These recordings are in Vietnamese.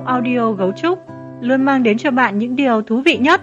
audio Gấu Trúc luôn mang đến cho bạn những điều thú vị nhất.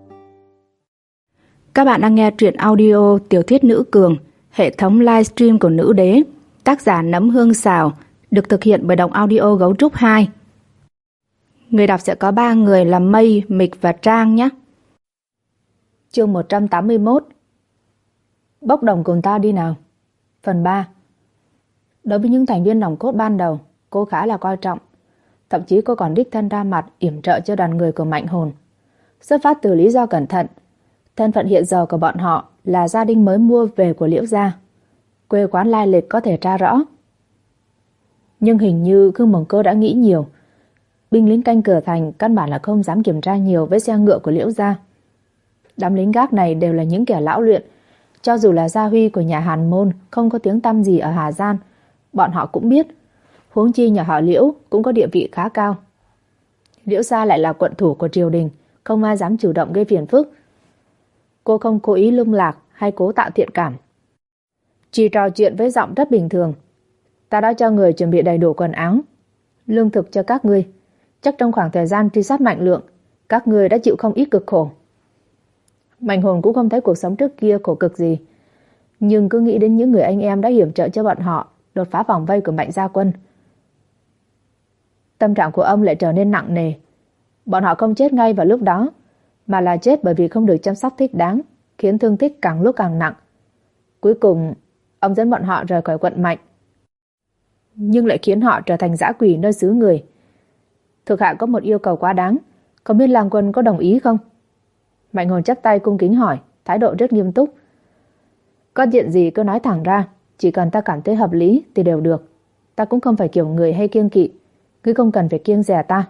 Các bạn đang nghe truyện audio Tiểu thuyết nữ cường, hệ thống livestream của Nữ Đế, tác giả Nấm Hương Xào, được thực hiện bởi Đọc Audio Gấu Trúc 2. Người đọc sẽ có 3 người là Mây, Mịch và Trang nhé. Chương 181. Bốc đồng cùng ta đi nào. Phần 3. Đối với những thành viên nòng cốt ban đầu, cô khá là coi trọng. Thậm chí cô còn đích thân ra mặt yểm trợ cho đoàn người của Mạnh Hồn. Xuất phát từ lý do cẩn thận, thân phận hiện giờ của bọn họ là gia đình mới mua về của Liễu gia. Quê quán lai lịch có thể tra rõ. Nhưng hình như Khương Mộng Cơ đã nghĩ nhiều. Binh lính canh cửa thành căn bản là không dám kiểm tra nhiều với xe ngựa của Liễu gia. Đám lính gác này đều là những kẻ lão luyện. Cho dù là gia huy của nhà Hàn Môn không có tiếng tăm gì ở Hà Giang, bọn họ cũng biết. Huống chi nhà họ Liễu cũng có địa vị khá cao. Liễu gia lại là quận thủ của triều đình, không ai dám chủ động gây phiền phức. Cô không cố ý lung lạc hay cố tạo thiện cảm, chỉ trò chuyện với giọng rất bình thường. Ta đã cho người chuẩn bị đầy đủ quần áo, lương thực cho các ngươi. Chắc trong khoảng thời gian truy sát Mạnh Lượng, các ngươi đã chịu không ít cực khổ. Mạnh Hồn cũng không thấy cuộc sống trước kia khổ cực gì, nhưng cứ nghĩ đến những người anh em đã yểm trợ cho bọn họ đột phá vòng vây của Mạnh gia quân, tâm trạng của ông lại trở nên nặng nề. Bọn họ không chết ngay vào lúc đó, mà là chết bởi vì không được chăm sóc thích đáng, khiến thương tích càng lúc càng nặng. Cuối cùng, ông dẫn bọn họ rời khỏi quận Mạnh, nhưng lại khiến họ trở thành dã quỷ nơi xứ người. Thuộc hạ có một yêu cầu quá đáng, không biết Lang Quân có đồng ý không? Mạnh Hồn chắp tay cung kính hỏi, thái độ rất nghiêm túc. Có chuyện gì cứ nói thẳng ra, chỉ cần ta cảm thấy hợp lý thì đều được. Ta cũng không phải kiểu người hay kiêng kỵ, ngươi không cần phải kiêng dè ta.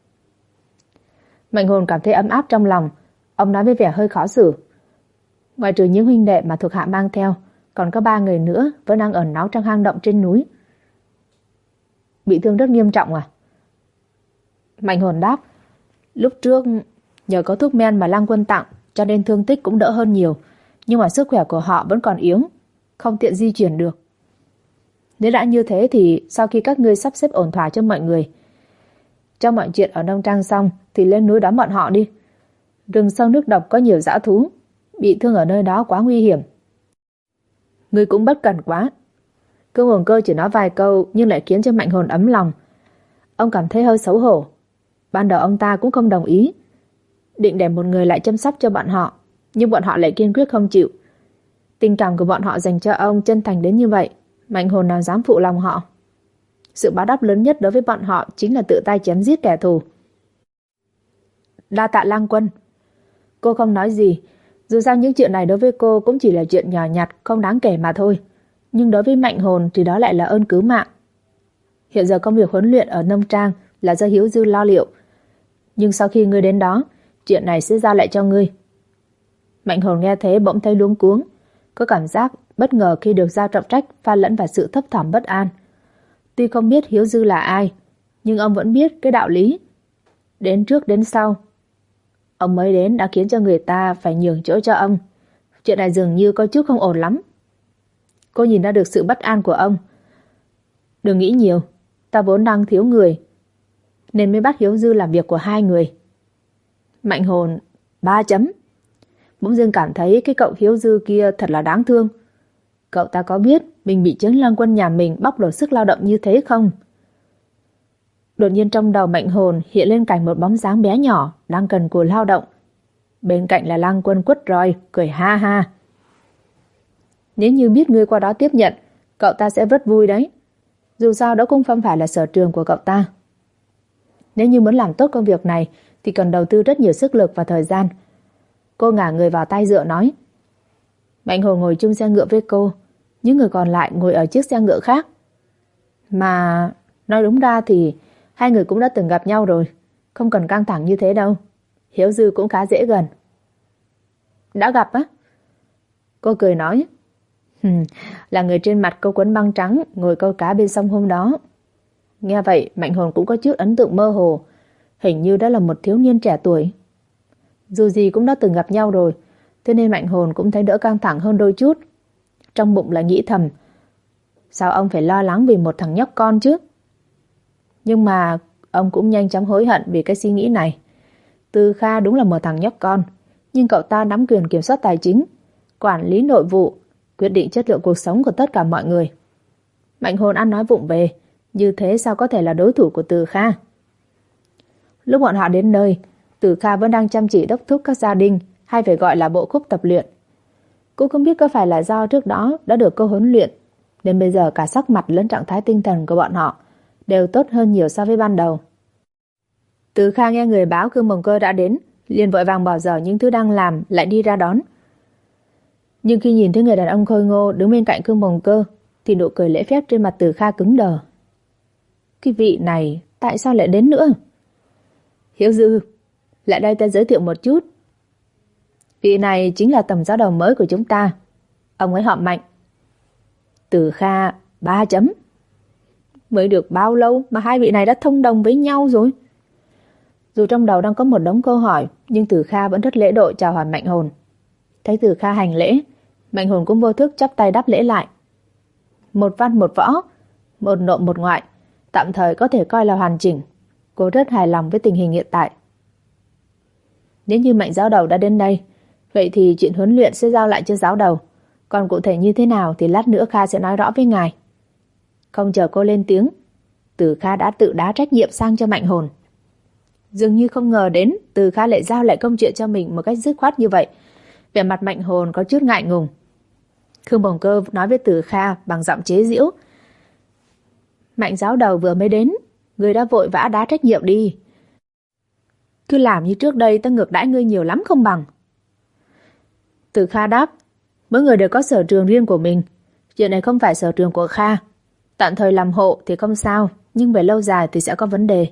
Mạnh Hồn cảm thấy ấm áp trong lòng. Ông nói với vẻ hơi khó xử. Ngoài trừ những huynh đệ mà thuộc hạ mang theo, còn có 3 người nữa vẫn đang ẩn náu trong hang động trên núi. Bị thương rất nghiêm trọng à? Mạnh Hồn đáp. Lúc trước nhờ có thuốc men mà Lang Quân tặng, cho nên thương tích cũng đỡ hơn nhiều, nhưng mà sức khỏe của họ vẫn còn yếu, không tiện di chuyển được. Nếu đã như thế thì sau khi các ngươi sắp xếp ổn thỏa cho mọi người, cho mọi chuyện ở nông trang xong thì lên núi đón bọn họ đi. Rừng sâu nước độc có nhiều dã thú, bị thương ở nơi đó quá nguy hiểm. Ngươi cũng bất cẩn quá. Cương Hồn Cơ chỉ nói vài câu nhưng lại khiến cho Mạnh Hồn ấm lòng. Ông cảm thấy hơi xấu hổ. Ban đầu ông ta cũng không đồng ý, định để một người lại chăm sóc cho bọn họ, nhưng bọn họ lại kiên quyết không chịu. Tình cảm của bọn họ dành cho ông chân thành đến như vậy, Mạnh Hồn nào dám phụ lòng họ. Sự báo đáp lớn nhất đối với bọn họ chính là tự tay chém giết kẻ thù. Đa tạ Lang Quân. Cô không nói gì, dù sao những chuyện này đối với cô cũng chỉ là chuyện nhỏ nhặt không đáng kể mà thôi, nhưng đối với Mạnh Hồn thì đó lại là ơn cứu mạng. Hiện giờ công việc huấn luyện ở nông trang là do Hiếu Dư lo liệu, nhưng sau khi ngươi đến đó, chuyện này sẽ giao lại cho ngươi. Mạnh Hồn nghe thế bỗng thấy luống cuống, có cảm giác bất ngờ khi được giao trọng trách pha lẫn vào sự thấp thỏm bất an. Tuy không biết Hiếu Dư là ai, nhưng ông vẫn biết cái đạo lý đến trước đến sau. Ông mới đến đã khiến cho người ta phải nhường chỗ cho ông. Chuyện này dường như có chút không ổn lắm. Cô nhìn ra được sự bất an của ông. Đừng nghĩ nhiều, ta vốn đang thiếu người, nên mới bắt Hiếu Dư làm việc của 2 người. Mạnh Hồn 3 chấm. Bỗng dưng cảm thấy cái cậu Hiếu Dư kia thật là đáng thương. Cậu ta có biết mình bị Trấn Lang Quân nhà mình bóc lột sức lao động như thế không? Đột nhiên trong đầu Mạnh Hồn hiện lên cảnh một bóng dáng bé nhỏ đang cần cù lao động. Bên cạnh là Lang Quân quất roi, cười ha ha. Nếu như biết ngươi qua đó tiếp nhận, cậu ta sẽ rất vui đấy. Dù sao đó cũng không phải là sở trường của cậu ta. Nếu như muốn làm tốt công việc này thì cần đầu tư rất nhiều sức lực và thời gian. Cô ngả người vào tay dựa nói. Mạnh Hồn ngồi chung xe ngựa với cô, những người còn lại ngồi ở chiếc xe ngựa khác. Mà nói đúng ra thì 2 người cũng đã từng gặp nhau rồi, không cần căng thẳng như thế đâu. Hiếu Dư cũng khá dễ gần. Đã gặp á? Cô cười nói. Là người trên mặt câu quấn băng trắng ngồi câu cá bên sông hôm đó. Nghe vậy Mạnh Hồn cũng có chút ấn tượng mơ hồ, hình như đó là một thiếu niên trẻ tuổi. Dù gì cũng đã từng gặp nhau rồi, thế nên Mạnh Hồn cũng thấy đỡ căng thẳng hơn đôi chút. Trong bụng lại nghĩ thầm, sao ông phải lo lắng vì một thằng nhóc con chứ? Nhưng mà ông cũng nhanh chóng hối hận vì cái suy nghĩ này. Từ Kha đúng là một thằng nhóc con, nhưng cậu ta nắm quyền kiểm soát tài chính, quản lý nội vụ, quyết định chất lượng cuộc sống của tất cả mọi người. Mạnh Hồn ăn nói vụng về, như thế sao có thể là đối thủ của Từ Kha? Lúc bọn họ đến nơi, Từ Kha vẫn đang chăm chỉ đốc thúc các gia đình, hay phải gọi là bộ khúc tập luyện. Cũng không biết có phải là do trước đó đã được cô huấn luyện, nên bây giờ cả sắc mặt lẫn trạng thái tinh thần của bọn họ đều tốt hơn nhiều so với ban đầu. Từ Kha nghe người báo Khương Mồng Cơ đã đến, liền vội vàng bỏ dở những thứ đang làm, lại đi ra đón. Nhưng khi nhìn thấy người đàn ông khôi ngô đứng bên cạnh Khương Mồng Cơ, thì nụ cười lễ phép trên mặt Từ Kha cứng đờ. Cái vị này tại sao lại đến nữa? Hiếu Dư, lại đây ta giới thiệu một chút. Vị này chính là tổng giáo đầu mới của chúng ta. Ông ấy họ Mạnh. Từ Kha 3 chấm. Mới được bao lâu mà hai vị này đã thông đồng với nhau rồi? Dù trong đầu đang có một đống câu hỏi, nhưng Từ Kha vẫn rất lễ độ chào hỏi Mạnh Hồn. Thấy Từ Kha hành lễ, Mạnh Hồn cũng vô thức chắp tay đáp lễ lại. Một văn một võ, một nội một ngoại, tạm thời có thể coi là hoàn chỉnh. Cô rất hài lòng với tình hình hiện tại. Nếu như Mạnh giáo đầu đã đến đây, vậy thì chuyện huấn luyện sẽ giao lại cho giáo đầu. Còn cụ thể như thế nào thì lát nữa Kha sẽ nói rõ với ngài. Không chờ cô lên tiếng, Từ Kha đã tự đá trách nhiệm sang cho Mạnh Hồn. Dường như không ngờ đến Từ Kha lại giao lại công chuyện cho mình một cách dứt khoát như vậy. Vẻ mặt Mạnh Hồn có chút ngại ngùng. Khương Mồng Cơ nói với Từ Kha bằng giọng chế giễu. Mạnh giáo đầu vừa mới đến, người đã vội vã đá trách nhiệm đi. Cứ làm như trước đây ta ngược đãi ngươi nhiều lắm không bằng. Từ Kha đáp, mỗi người đều có sở trường riêng của mình. Chuyện này không phải sở trường của Kha. Tạm thời làm hộ thì không sao, nhưng về lâu dài thì sẽ có vấn đề.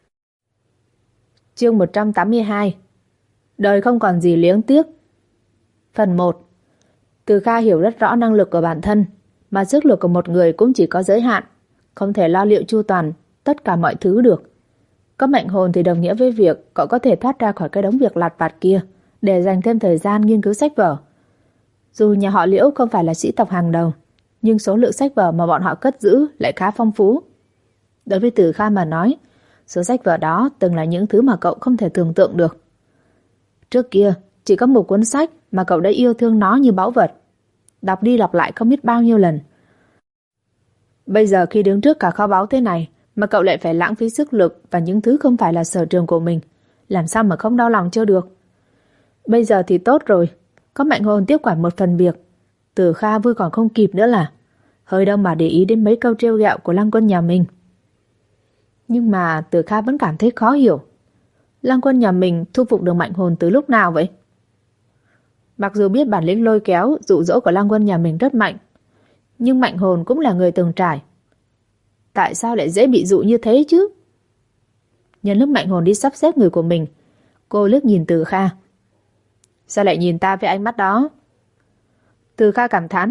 Chương 182. Đời không còn gì liếng tiếc. Phần 1. Từ Kha hiểu rất rõ năng lực của bản thân, mà sức lực của một người cũng chỉ có giới hạn, không thể lo liệu chu toàn tất cả mọi thứ được. Có Mạnh Hồn thì đồng nghĩa với việc cậu có thể thoát ra khỏi cái đống việc lặt vặt kia để dành thêm thời gian nghiên cứu sách vở. Dù nhà họ Liễu không phải là sĩ tộc hàng đầu, nhưng số lượng sách vở mà bọn họ cất giữ lại khá phong phú. Đối với Từ Kha mà nói, số sách vở đó từng là những thứ mà cậu không thể tưởng tượng được. Trước kia, chỉ có một cuốn sách mà cậu đã yêu thương nó như báu vật, đọc đi đọc lại không biết bao nhiêu lần. Bây giờ khi đứng trước cả kho báu thế này mà cậu lại phải lãng phí sức lực và những thứ không phải là sở trường của mình, làm sao mà không đau lòng cho được. Bây giờ thì tốt rồi, có Mạnh Hồn tiếp quản một phần việc, Từ Kha vui còn không kịp nữa là. Hơi đâu mà để ý đến mấy câu trêu ghẹo của Lăng Quân nhà mình. Nhưng mà Từ Kha vẫn cảm thấy khó hiểu. Lăng Quân nhà mình thu phục được Mạnh Hồn từ lúc nào vậy? Mặc dù biết bản lĩnh lôi kéo, dụ dỗ của Lăng Quân nhà mình rất mạnh, nhưng Mạnh Hồn cũng là người từng trải. Tại sao lại dễ bị dụ như thế chứ? Nhân lúc Mạnh Hồn đi sắp xếp người của mình, cô liếc nhìn Từ Kha. Sao lại nhìn ta với ánh mắt đó? Từ Kha cảm thán.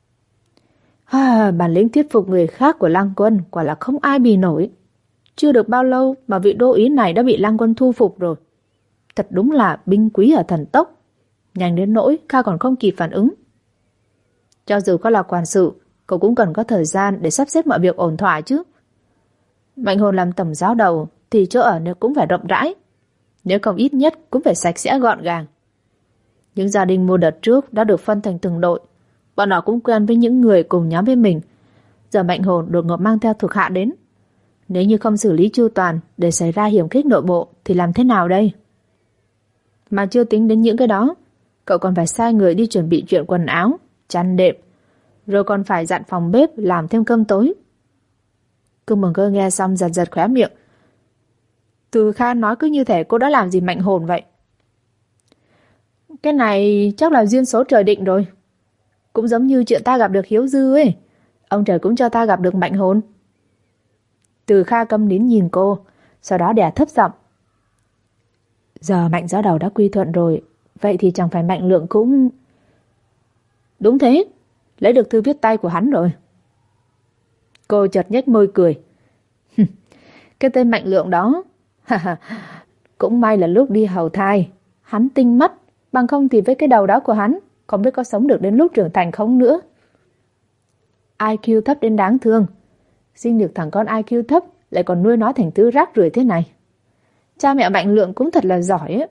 Bản lĩnh thuyết phục người khác của Lăng Quân quả là không ai bì nổi. Chưa được bao lâu mà vị đô úy này đã bị Lăng Quân thu phục rồi. Thật đúng là binh quý ở thần tốc. Nhanh đến nỗi Kha còn không kịp phản ứng. Cho dù có là quản sự, cậu cũng cần có thời gian để sắp xếp mọi việc ổn thỏa chứ. Mạnh Hồn làm tổng giáo đầu thì chỗ ở cũng phải rộng rãi. Nếu không ít nhất cũng phải sạch sẽ gọn gàng. Những gia đình mua đợt trước đã được phân thành từng đội. Bọn họ cũng quen với những người cùng nhóm với mình. Giờ Mạnh Hồn đột ngột mang theo thuộc hạ đến. Nếu như không xử lý chu toàn để xảy ra hiểm khích nội bộ thì làm thế nào đây? Mà chưa tính đến những cái đó, cậu còn phải sai người đi chuẩn bị chuyện quần áo, chăn đệm, rồi còn phải dặn phòng bếp làm thêm cơm tối. Cương Mừng Cơ nghe xong giật giật khóe miệng. Từ Kha nói cứ như thể cô đã làm gì Mạnh Hồn vậy. Cái này chắc là duyên số trời định rồi. Cũng giống như chuyện ta gặp được Hiếu Dư ấy. Ông trời cũng cho ta gặp được Mạnh Hồn. Từ Kha câm nín nhìn cô, sau đó đè thấp giọng. Giờ Mạnh giáo đầu đã quy thuận rồi, vậy thì chẳng phải Mạnh Lượng cũng... Đúng thế, lấy được thư viết tay của hắn rồi. Cô chợt nhếch môi cười. Cái tên Mạnh Lượng đó, cũng may là lúc đi hầu thai, hắn tinh mắt, bằng không thì với cái đầu đó của hắn, không biết có sống được đến lúc trưởng thành không nữa. IQ thấp đến đáng thương. Sinh được thằng con IQ thấp lại còn nuôi nó thành thứ rác rưởi thế này. Cha mẹ Mạnh Lượng cũng thật là giỏi ấy.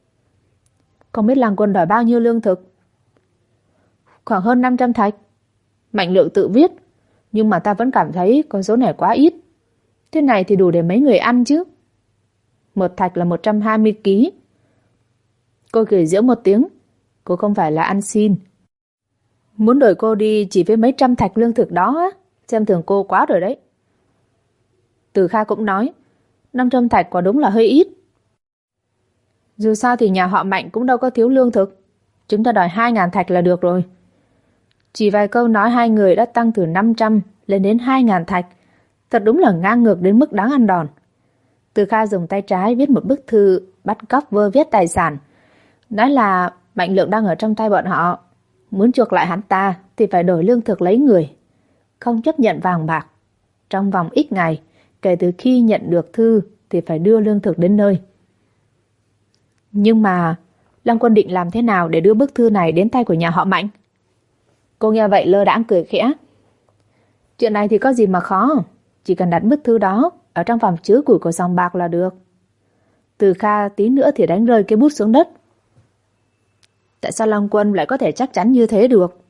Không biết Lăng Quân đòi bao nhiêu lương thực? Khoảng hơn 500 thạch. Mạnh Lượng tự viết, nhưng mà ta vẫn cảm thấy con số này quá ít. Thế này thì đủ để mấy người ăn chứ. Một thạch là 120 kg. Cô cười giễu một tiếng. Cô không phải là ăn xin. Muốn đuổi cô đi chỉ với mấy trăm thạch lương thực đó á, xem thường cô quá rồi đấy. Từ Kha cũng nói, 500 thạch quả đúng là hơi ít. Dù sao thì nhà họ Mạnh cũng đâu có thiếu lương thực. Chúng ta đòi 2.000 thạch là được rồi. Chỉ vài câu nói hai người đã tăng từ 500 lên đến 2.000 thạch. Thật đúng là ngang ngược đến mức đáng ăn đòn. Từ Kha dùng tay trái viết một bức thư bắt cóc vơ vét tài sản. Nói là Mạnh Lượng đang ở trong tay bọn họ. Muốn chuộc lại hắn ta thì phải đổi lương thực lấy người. Không chấp nhận vàng bạc. Trong vòng ít ngày, kể từ khi nhận được thư thì phải đưa lương thực đến nơi. Nhưng mà Lăng Quân định làm thế nào để đưa bức thư này đến tay của nhà họ Mạnh? Cô nghe vậy lơ đãng cười khẽ. Chuyện này thì có gì mà khó. Chỉ cần đặt bức thư đó ở trong phòng chứa củi của sòng bạc là được. Từ Kha tí nữa thì đánh rơi cái bút xuống đất. Tại sao Lăng Quân lại có thể chắc chắn như thế được?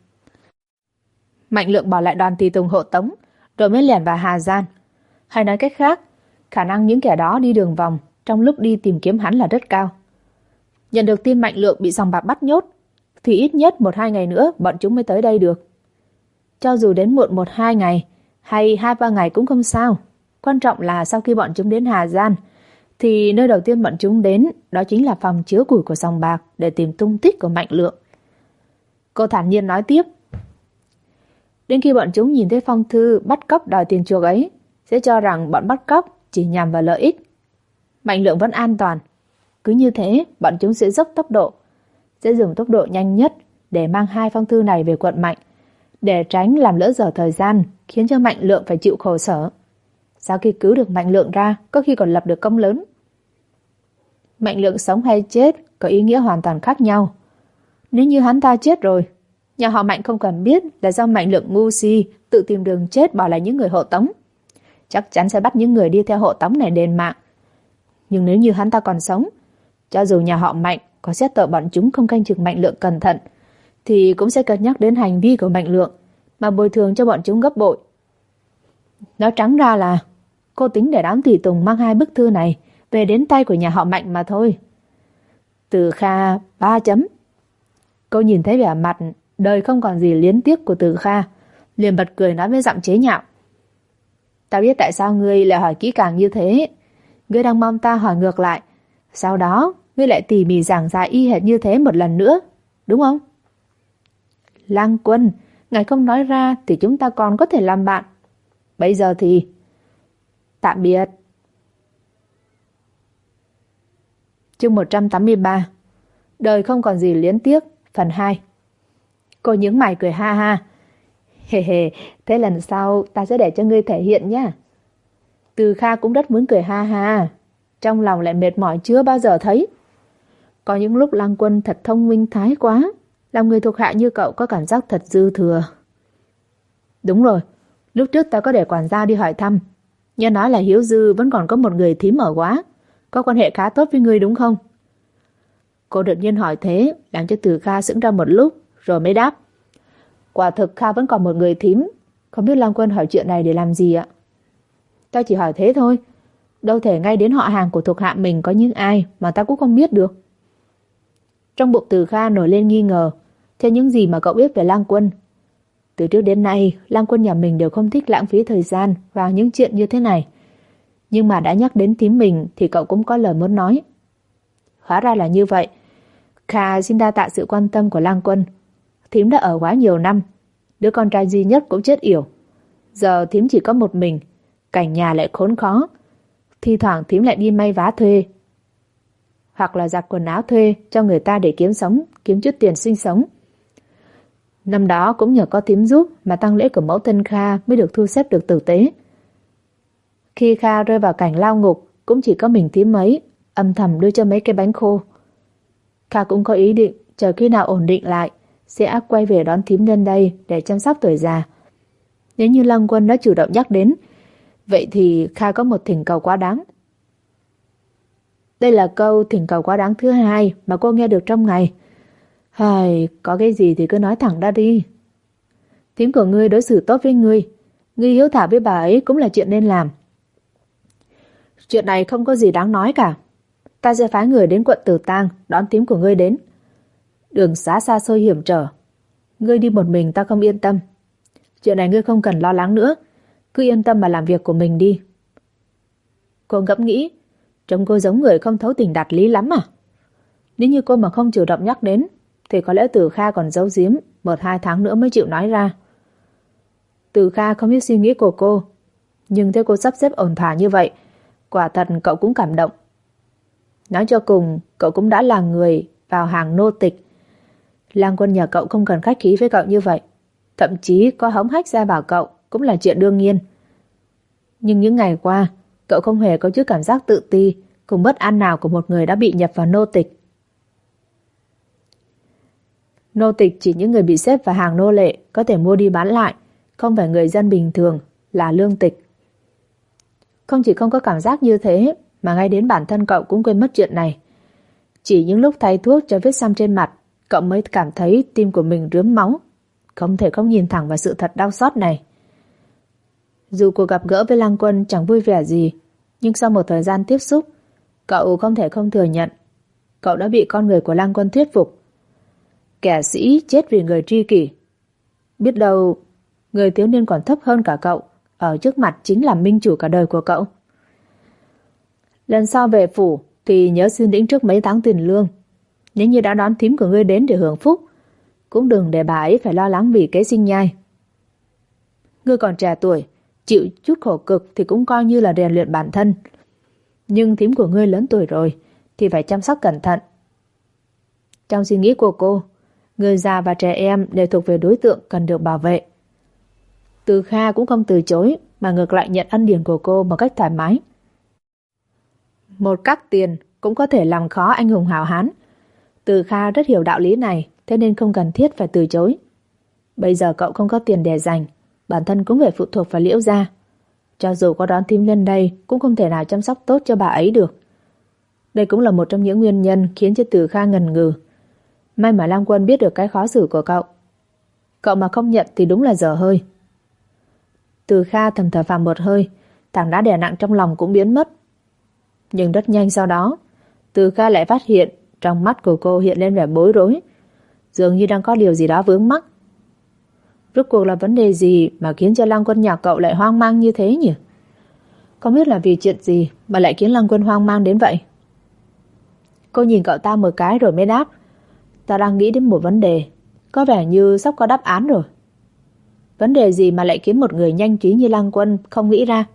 Mạnh Lượng bỏ lại đoàn tùy tùng hộ tống, rồi mới lẻn vào Hà Gian. Hay nói cách khác, khả năng những kẻ đó đi đường vòng trong lúc đi tìm kiếm hắn là rất cao. Nhận được tin Mạnh Lượng bị sòng bạc bắt nhốt, thì ít nhất 1-2 ngày nữa bọn chúng mới tới đây được. Cho dù đến muộn 1-2 ngày hay 2-3 ngày cũng không sao. Quan trọng là sau khi bọn chúng đến Hà Gian, thì nơi đầu tiên bọn chúng đến đó chính là phòng chứa củi của sòng bạc để tìm tung tích của Mạnh Lượng. Cô thản nhiên nói tiếp. Đến khi bọn chúng nhìn thấy phong thư bắt cóc đòi tiền chuộc ấy, sẽ cho rằng bọn bắt cóc chỉ nhằm vào lợi ích. Mạnh Lượng vẫn an toàn. Cứ như thế, bọn chúng sẽ dốc tốc độ, sẽ dùng tốc độ nhanh nhất để mang 2 phong thư này về quận Mạnh, để tránh làm lỡ dở thời gian, khiến cho Mạnh Lượng phải chịu khổ sở. Sau khi cứu được Mạnh Lượng ra, có khi còn lập được công lớn. Mạnh Lượng sống hay chết có ý nghĩa hoàn toàn khác nhau. Nếu như hắn ta chết rồi, nhà họ Mạnh không cần biết là do Mạnh Lượng ngu si tự tìm đường chết bỏ lại những người hộ tống. Chắc chắn sẽ bắt những người đi theo hộ tống này đền mạng. Nhưng nếu như hắn ta còn sống, cho dù nhà họ Mạnh có xét tội bọn chúng không canh chừng Mạnh Lượng cẩn thận, thì cũng sẽ cân nhắc đến hành vi của Mạnh Lượng mà bồi thường cho bọn chúng gấp bội. Nói trắng ra là cô tính để đám tùy tùng mang 2 bức thư này về đến tay của nhà họ Mạnh mà thôi. Từ Kha 3 chấm. Cô nhìn thấy vẻ mặt đời không còn gì liến tiếc của Từ Kha, liền bật cười nói với giọng chế nhạo. Ta biết tại sao ngươi lại hỏi kỹ càng như thế. Ngươi đang mong ta hỏi ngược lại. Sau đó ngươi lại tỉ mỉ giảng giải y hệt như thế một lần nữa, đúng không? Lăng Quân, ngài không nói ra thì chúng ta còn có thể làm bạn. Bây giờ thì tạm biệt. Chương 183. Đời không còn gì liến tiếc, phần 2. Cô nhướng mày cười ha ha. Hề hề, thế lần sau ta sẽ để cho ngươi thể hiện nhé. Từ Kha cũng rất muốn cười ha ha, trong lòng lại mệt mỏi chưa bao giờ thấy. Có những lúc Lăng Quân thật thông minh thái quá, làm người thuộc hạ như cậu có cảm giác thật dư thừa. Đúng rồi, lúc trước ta có để quản gia đi hỏi thăm, nghe nói là Hiếu Dư vẫn còn có một người thím ở Quá, có quan hệ khá tốt với ngươi đúng không? Cô đột nhiên hỏi thế, làm cho Từ Kha sững ra một lúc, rồi mới đáp. Quả thực Kha vẫn còn một người thím, không biết Lăng Quân hỏi chuyện này để làm gì ạ? Ta chỉ hỏi thế thôi, đâu thể ngay đến họ hàng của thuộc hạ mình có những ai mà ta cũng không biết được. Trong bụng Từ Kha nổi lên nghi ngờ, theo những gì mà cậu biết về Lăng Quân. Từ trước đến nay, Lăng Quân nhà mình đều không thích lãng phí thời gian vào những chuyện như thế này. Nhưng mà đã nhắc đến thím mình thì cậu cũng có lời muốn nói. Hóa ra là như vậy. Kha xin đa tạ sự quan tâm của Lăng Quân. Thím đã ở quá nhiều năm, đứa con trai duy nhất cũng chết yểu. Giờ thím chỉ có một mình, cảnh nhà lại khốn khó. Thi thoảng thím lại đi may vá thuê, hoặc là giặt quần áo thuê cho người ta để kiếm sống, kiếm chút tiền sinh sống. Năm đó cũng nhờ có thím giúp mà tang lễ của mẫu thân Kha mới được thu xếp được tử tế. Khi Kha rơi vào cảnh lao ngục, cũng chỉ có mình thím ấy âm thầm đưa cho mấy cái bánh khô. Kha cũng có ý định chờ khi nào ổn định lại sẽ quay về đón thím lên đây để chăm sóc tuổi già. Nếu như Lăng Quân đã chủ động nhắc đến, Vậy thì Kha có một thỉnh cầu quá đáng. Đây là câu thỉnh cầu quá đáng thứ hai mà cô nghe được trong ngày. Có cái gì thì cứ nói thẳng ra đi. Thím của ngươi đối xử tốt với ngươi. Ngươi hiếu thảo với bà ấy cũng là chuyện nên làm. Chuyện này không có gì đáng nói cả. Ta sẽ phái người đến quận Tử Tang đón thím của ngươi đến. Đường xá xa xôi hiểm trở. Ngươi đi một mình ta không yên tâm. Chuyện này ngươi không cần lo lắng nữa. Cứ yên tâm mà làm việc của mình đi. Cô ngẫm nghĩ. Trông cô giống người không thấu tình đạt lý lắm à? Nếu như cô mà không chủ động nhắc đến thì có lẽ Từ Kha còn giấu giếm 1-2 tháng nữa mới chịu nói ra. Từ Kha không biết suy nghĩ của cô, nhưng thấy cô sắp xếp ổn thỏa như vậy, quả thật cậu cũng cảm động. Nói cho cùng, cậu cũng đã là người vào hàng nô tịch. Lang Quân nhà cậu không cần khách khí với cậu như vậy, thậm chí có hống hách ra bảo cậu cũng là chuyện đương nhiên. Nhưng những ngày qua, cậu không hề có chút cảm giác tự ti cùng bất an nào của một người đã bị nhập vào nô tịch. Nô tịch chỉ những người bị xếp vào hàng nô lệ có thể mua đi bán lại, không phải người dân bình thường, là lương tịch. Không chỉ không có cảm giác như thế, mà ngay đến bản thân cậu cũng quên mất chuyện này. Chỉ những lúc thay thuốc cho vết xăm trên mặt, cậu mới cảm thấy tim của mình rướm máu, không thể không nhìn thẳng vào sự thật đau xót này. Dù cuộc gặp gỡ với Lăng Quân chẳng vui vẻ gì, nhưng sau một thời gian tiếp xúc, cậu không thể không thừa nhận cậu đã bị con người của Lăng Quân thuyết phục. Kẻ sĩ chết vì người tri kỷ. Biết đâu người thiếu niên còn thấp hơn cả cậu, ở trước mặt chính là minh chủ cả đời của cậu. Lần sau về phủ thì nhớ xin lĩnh trước mấy tháng tiền lương. Nếu như đã đón thím của ngươi đến để hưởng phúc, cũng đừng để bà ấy phải lo lắng vì kế sinh nhai. Ngươi còn trẻ tuổi, chịu chút khổ cực thì cũng coi như là rèn luyện bản thân. Nhưng thím của ngươi lớn tuổi rồi thì phải chăm sóc cẩn thận. Trong suy nghĩ của cô, người già và trẻ em đều thuộc về đối tượng cần được bảo vệ. Từ Kha cũng không từ chối, mà ngược lại nhận ân điển của cô một cách thoải mái. Một cắc tiền cũng có thể làm khó anh hùng hào hán. Từ Kha rất hiểu đạo lý này, thế nên không cần thiết phải từ chối. Bây giờ cậu không có tiền để dành, bản thân cũng phải phụ thuộc vào Liễu gia. Cho dù có đón thím lên đây, cũng không thể nào chăm sóc tốt cho bà ấy được. Đây cũng là một trong những nguyên nhân khiến cho Từ Kha ngần ngừ. May mà Lam Quân biết được cái khó xử của cậu. Cậu mà không nhận thì đúng là dở hơi. Từ Kha thầm thở phào một hơi, tảng đá đè nặng trong lòng cũng biến mất. Nhưng rất nhanh sau đó, Từ Kha lại phát hiện trong mắt của cô hiện lên vẻ bối rối, dường như đang có điều gì đó vướng mắc. Rốt cuộc là vấn đề gì mà khiến cho Lăng Quân nhà cậu lại hoang mang như thế nhỉ? Không biết là vì chuyện gì mà lại khiến Lăng Quân hoang mang đến vậy. Cô nhìn cậu ta một cái rồi mới đáp, ta đang nghĩ đến một vấn đề, có vẻ như sắp có đáp án rồi. Vấn đề gì mà lại khiến một người nhanh trí như Lăng Quân không nghĩ ra?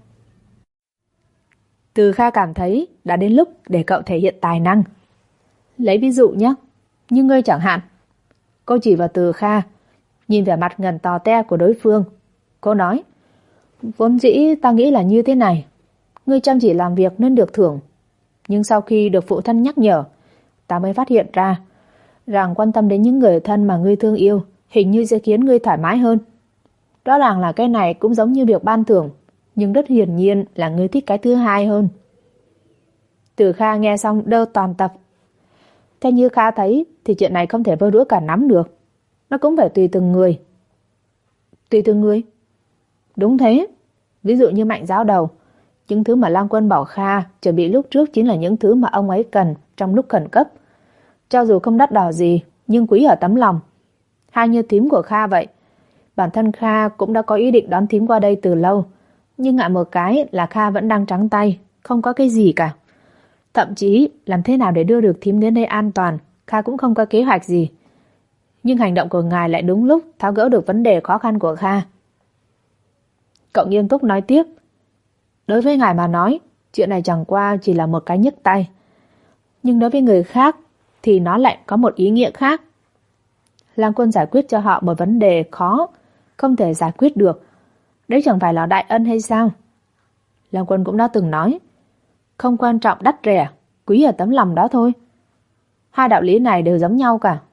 Từ Kha cảm thấy đã đến lúc để cậu thể hiện tài năng. Lấy ví dụ nhé, như ngươi chẳng hạn. Cô chỉ vào Từ Kha, nhìn vẻ mặt ngần tò te của đối phương. Cô nói, vốn dĩ ta nghĩ là như thế này. Ngươi chăm chỉ làm việc nên được thưởng. Nhưng sau khi được phụ thân nhắc nhở, ta mới phát hiện ra rằng quan tâm đến những người thân mà ngươi thương yêu hình như sẽ khiến ngươi thoải mái hơn. Rõ ràng là cái này cũng giống như việc ban thưởng, nhưng rất hiển nhiên là ngươi thích cái thứ hai hơn. Từ Kha nghe xong đơ toàn tập. Theo như Kha thấy thì chuyện này không thể vơ đũa cả nắm được. Nó cũng phải tùy từng người. Tùy từng người? Đúng thế. Ví dụ như Mạnh giáo đầu, những thứ mà Lam Quân bảo Kha chuẩn bị lúc trước chính là những thứ mà ông ấy cần trong lúc khẩn cấp. Cho dù không đắt đỏ gì, nhưng quý ở tấm lòng. Hay như thím của Kha vậy. Bản thân Kha cũng đã có ý định đón thím qua đây từ lâu, nhưng ngại một cái là Kha vẫn đang trắng tay, không có cái gì cả. Thậm chí làm thế nào để đưa được thím đến đây an toàn, Kha cũng không có kế hoạch gì. Nhưng hành động của ngài lại đúng lúc tháo gỡ được vấn đề khó khăn của Kha. Cậu nghiêm túc nói tiếp, đối với ngài mà nói, chuyện này chẳng qua chỉ là một cái nhấc tay. Nhưng đối với người khác thì nó lại có một ý nghĩa khác. Lang Quân giải quyết cho họ một vấn đề khó, không thể giải quyết được. Đấy chẳng phải là đại ân hay sao? Lang Quân cũng đã từng nói, không quan trọng đắt rẻ, quý ở tấm lòng đó thôi. Hai đạo lý này đều giống nhau cả.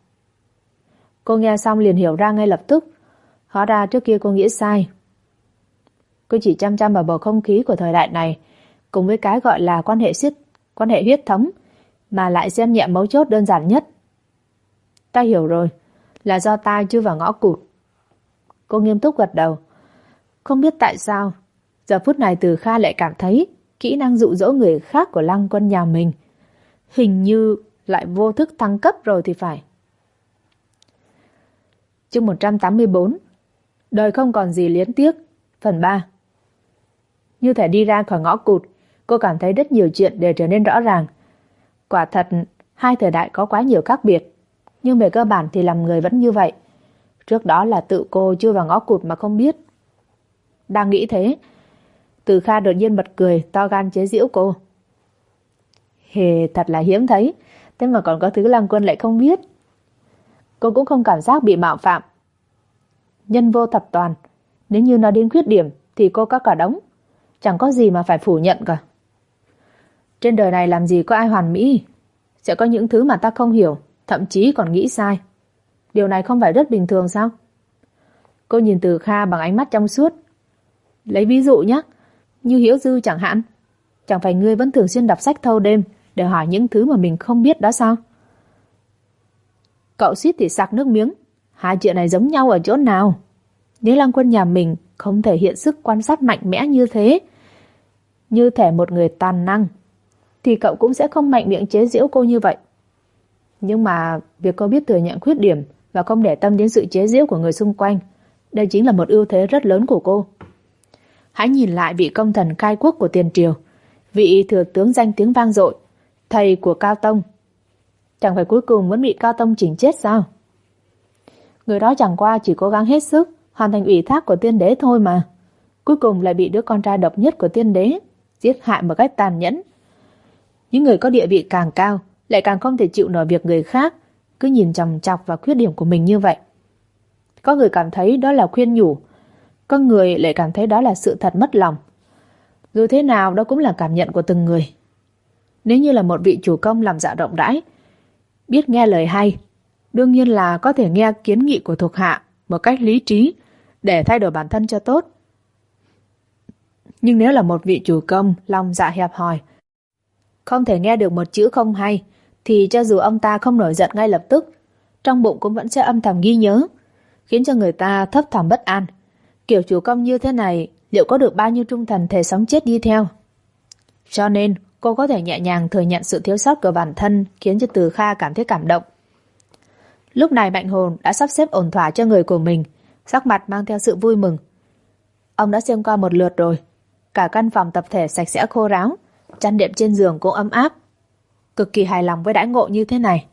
Cô nghe xong liền hiểu ra ngay lập tức. Hóa ra trước kia cô nghĩ sai. Cô chỉ chăm chăm vào bầu không khí của thời đại này, cùng với cái gọi là quan hệ huyết thống, mà lại xem nhẹ mấu chốt đơn giản nhất. Ta hiểu rồi, là do ta chưa vào ngõ cụt. Cô nghiêm túc gật đầu. Không biết tại sao, giờ phút này Từ Kha lại cảm thấy kỹ năng dụ dỗ người khác của Lăng Quân nhà mình hình như lại vô thức thăng cấp rồi thì phải. Chương 184. Đời không còn gì liến tiếc, phần 3. Như thể đi ra khỏi ngõ cụt, cô cảm thấy rất nhiều chuyện đều trở nên rõ ràng. Quả thật, hai thời đại có quá nhiều khác biệt, nhưng về cơ bản thì làm người vẫn như vậy. Trước đó là tự cô chưa vào ngõ cụt mà không biết. Đang nghĩ thế, Từ Kha đột nhiên bật cười, to gan chế giễu cô. Hề, thật là hiếm thấy, thế mà còn có thứ Lăng Quân lại không biết. Cô cũng không cảm giác bị mạo phạm. Nhân vô thập toàn, nếu như nói đến khuyết điểm thì cô có cả đống, chẳng có gì mà phải phủ nhận cả. Trên đời này làm gì có ai hoàn mỹ, sẽ có những thứ mà ta không hiểu, thậm chí còn nghĩ sai. Điều này không phải rất bình thường sao? Cô nhìn Từ Kha bằng ánh mắt trong suốt. Lấy ví dụ nhé, như Hiếu Dư chẳng hạn. Chẳng phải ngươi vẫn thường xuyên đọc sách thâu đêm để hỏi những thứ mà mình không biết đó sao? Cậu suýt thì sặc nước miếng. Hai chuyện này giống nhau ở chỗ nào? Nếu Lăng Quân nhà mình không thể hiện sức quan sát mạnh mẽ như thế, như thể một người toàn năng, thì cậu cũng sẽ không mạnh miệng chế giễu cô như vậy. Nhưng mà việc cô biết thừa nhận khuyết điểm và không để tâm đến sự chế giễu của người xung quanh, đây chính là một ưu thế rất lớn của cô. Hãy nhìn lại vị công thần khai quốc của tiền triều, vị thừa tướng danh tiếng vang dội, thầy của Cao Tông. Chẳng phải cuối cùng vẫn bị Cao Tông chỉnh chết sao? Người đó chẳng qua chỉ cố gắng hết sức hoàn thành ủy thác của tiên đế thôi mà, cuối cùng lại bị đứa con trai độc nhất của tiên đế giết hại một cách tàn nhẫn. Những người có địa vị càng cao lại càng không thể chịu nổi việc người khác cứ nhìn chằm chọc vào khuyết điểm của mình như vậy. Có người cảm thấy đó là khuyên nhủ, có người lại cảm thấy đó là sự thật mất lòng. Dù thế nào đó cũng là cảm nhận của từng người. Nếu như là một vị chủ công làm dạ rộng rãi, biết nghe lời hay, đương nhiên là có thể nghe kiến nghị của thuộc hạ một cách lý trí để thay đổi bản thân cho tốt. Nhưng nếu là một vị chủ công lòng dạ hẹp hòi, không thể nghe được một chữ không hay, thì cho dù ông ta không nổi giận ngay lập tức, trong bụng cũng vẫn sẽ âm thầm ghi nhớ, khiến cho người ta thấp thỏm bất an. Kiểu chủ công như thế này liệu có được bao nhiêu trung thần thề sống chết đi theo? Cho nên cô có thể nhẹ nhàng thừa nhận sự thiếu sót của bản thân, khiến cho Từ Kha cảm thấy cảm động. Lúc này Mạnh Hồn đã sắp xếp ổn thỏa cho người của mình, sắc mặt mang theo sự vui mừng. Ông đã xem qua một lượt rồi, cả căn phòng tập thể sạch sẽ khô ráo, chăn đệm trên giường cũng ấm áp, cực kỳ hài lòng với đãi ngộ như thế này.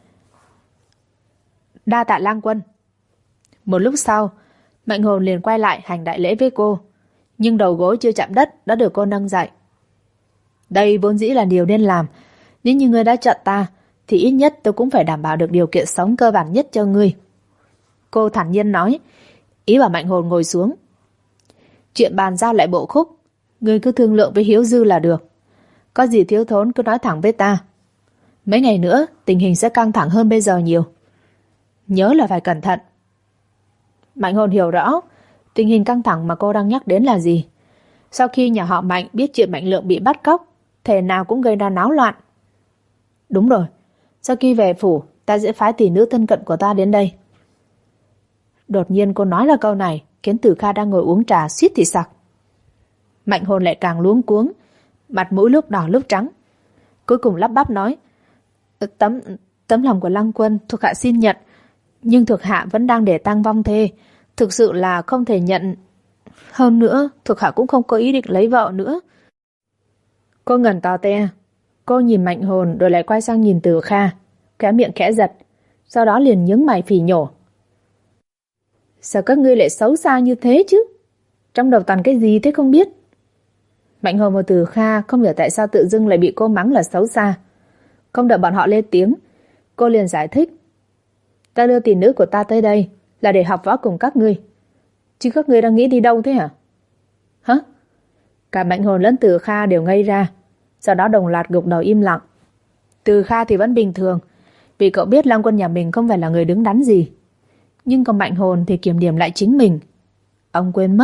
Đa tạ Lăng Quân. Một lúc sau, Mạnh Hồn liền quay lại hành đại lễ với cô, nhưng đầu gối chưa chạm đất đã được cô nâng dậy. Đây vốn dĩ là điều nên làm, nếu như ngươi đã chọn ta thì ít nhất tôi cũng phải đảm bảo được điều kiện sống cơ bản nhất cho ngươi. Cô thản nhiên nói, ý bảo Mạnh Hồn ngồi xuống. Chuyện bàn giao lại bộ khúc, ngươi cứ thương lượng với Hiếu Dư là được. Có gì thiếu thốn cứ nói thẳng với ta. Mấy ngày nữa tình hình sẽ căng thẳng hơn bây giờ nhiều. Nhớ là phải cẩn thận. Mạnh Hồn hiểu rõ tình hình căng thẳng mà cô đang nhắc đến là gì. Sau khi nhà họ Mạnh biết chuyện Mạnh Lượng bị bắt cóc, thể nào cũng gây ra náo loạn. Đúng rồi, sau khi về phủ, ta sẽ phái tỷ nữ thân cận của ta đến đây. Đột nhiên cô nói là câu này, khiến Từ Kha đang ngồi uống trà suýt thì sặc. Mạnh Hồn lại càng luống cuống, mặt mũi lúc đỏ lúc trắng. Cuối cùng lắp bắp nói, tấm lòng của Lăng Quân thuộc hạ xin nhận, nhưng thuộc hạ vẫn đang để tang vong thê, thực sự là không thể nhận. Hơn nữa, thuộc hạ cũng không có ý định lấy vợ nữa. Cô ngẩn to te. Cô nhìn Mạnh Hồn rồi lại quay sang nhìn Từ Kha, khóe miệng khẽ giật, sau đó liền nhướng mày phỉ nhổ. Sao các ngươi lại xấu xa như thế chứ? Trong đầu toàn cái gì thế không biết? Mạnh Hồn và Từ Kha không hiểu tại sao tự dưng lại bị cô mắng là xấu xa. Không đợi bọn họ lên tiếng, cô liền giải thích. Ta đưa tỷ nữ của ta tới đây là để học võ cùng các ngươi. Chứ các ngươi đang nghĩ đi đâu thế hả? Hả? Cả Mạnh Hồn lẫn Từ Kha đều ngây ra, sau đó đồng loạt gục đầu im lặng. Từ Kha thì vẫn bình thường, vì cậu biết Lăng Quân nhà mình không phải là người đứng đắn gì. Nhưng còn Mạnh Hồn thì kiểm điểm lại chính mình. Ông quên mất,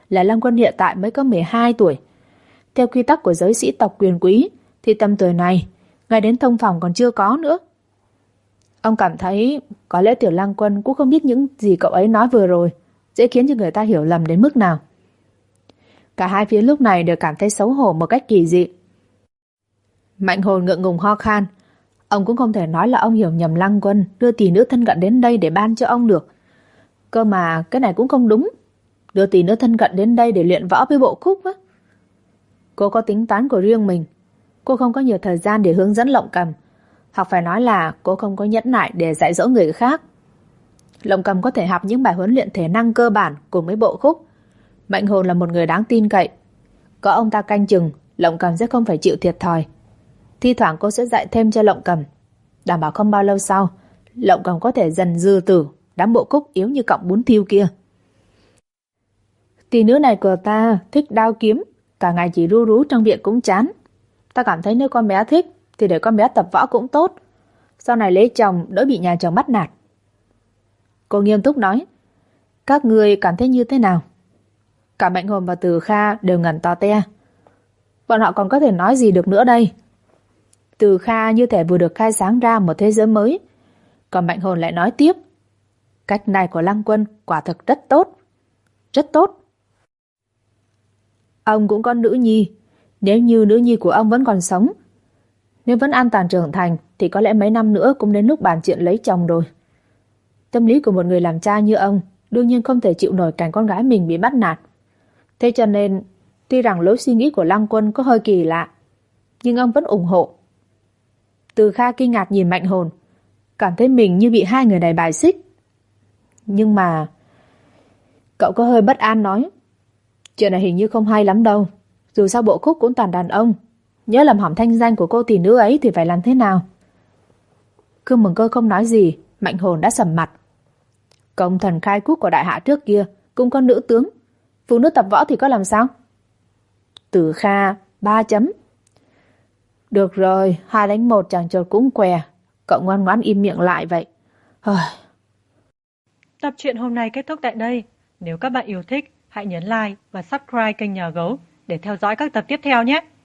là Lăng Quân hiện tại mới có 12 tuổi. Theo quy tắc của giới sĩ tộc quyền quý thì tầm tuổi này, ngay đến thông phòng còn chưa có nữa. Ông cảm thấy có lẽ Tiểu Lăng Quân cũng không biết những gì cậu ấy nói vừa rồi dễ khiến cho người ta hiểu lầm đến mức nào. Cả hai phía lúc này đều cảm thấy xấu hổ một cách kỳ dị. Mạnh Hồn ngượng ngùng ho khan. Ông cũng không thể nói là ông hiểu nhầm Lăng Quân đưa tỷ nữ thân cận đến đây để ban cho ông được. Cơ mà cái này cũng không đúng. Đưa tỷ nữ thân cận đến đây để luyện võ với Bộ Khúc á. Cô có tính toán của riêng mình. Cô không có nhiều thời gian để hướng dẫn Lộng Cầm. Hoặc phải nói là cô không có nhẫn nại để dạy dỗ người khác. Lộng Cầm có thể học những bài huấn luyện thể năng cơ bản cùng với Bộ Khúc. Mạnh Hồn là một người đáng tin cậy. Có ông ta canh chừng, Lộng Cầm sẽ không phải chịu thiệt thòi. Thi thoảng cô sẽ dạy thêm cho Lộng Cầm. Đảm bảo không bao lâu sau, Lộng Cầm có thể dần dư tử đám Bộ Khúc yếu như cọng bún thiêu kia. Tỷ nữ này của ta thích đao kiếm, cả ngày chỉ ru rú trong viện cũng chán. Ta cảm thấy nếu con bé thích thì để con bé tập võ cũng tốt. Sau này lấy chồng đỡ bị nhà chồng bắt nạt. Cô nghiêm túc nói. Các người cảm thấy như thế nào? Cả Mạnh Hồn và Từ Kha đều ngẩn to te. Bọn họ còn có thể nói gì được nữa đây? Từ Kha như thể vừa được khai sáng ra một thế giới mới. Còn Mạnh Hồn lại nói tiếp. Cách này của Lăng Quân quả thực rất tốt. Rất tốt. Ông cũng có nữ nhi. Nếu như nữ nhi của ông vẫn còn sống, nếu vẫn an toàn trưởng thành, thì có lẽ mấy năm nữa cũng đến lúc bàn chuyện lấy chồng rồi. Tâm lý của một người làm cha như ông đương nhiên không thể chịu nổi cảnh con gái mình bị bắt nạt. Thế cho nên, tuy rằng lối suy nghĩ của Lăng Quân có hơi kỳ lạ, nhưng ông vẫn ủng hộ. Từ Kha kinh ngạc nhìn Mạnh Hồn, cảm thấy mình như bị hai người này bài xích. Nhưng mà cậu có hơi bất an nói, chuyện này hình như không hay lắm đâu. Dù sao Bộ Khúc cũng toàn đàn ông, nhớ làm hỏng thanh danh của cô tỷ nữ ấy thì phải làm thế nào? Khương Mừng Cơ không nói gì, Mạnh Hồn đã sầm mặt. Công thần khai quốc của đại hạ trước kia cũng có nữ tướng, phụ nữ tập võ thì có làm sao? Từ Kha 3 chấm. Được rồi, 2-1 chàng trột cũng què. Cậu ngoan ngoãn im miệng lại vậy. Tập truyện hôm nay kết thúc tại đây. Nếu các bạn yêu thích, hãy nhấn like và subscribe kênh Nhà Gấu để theo dõi các tập tiếp theo nhé.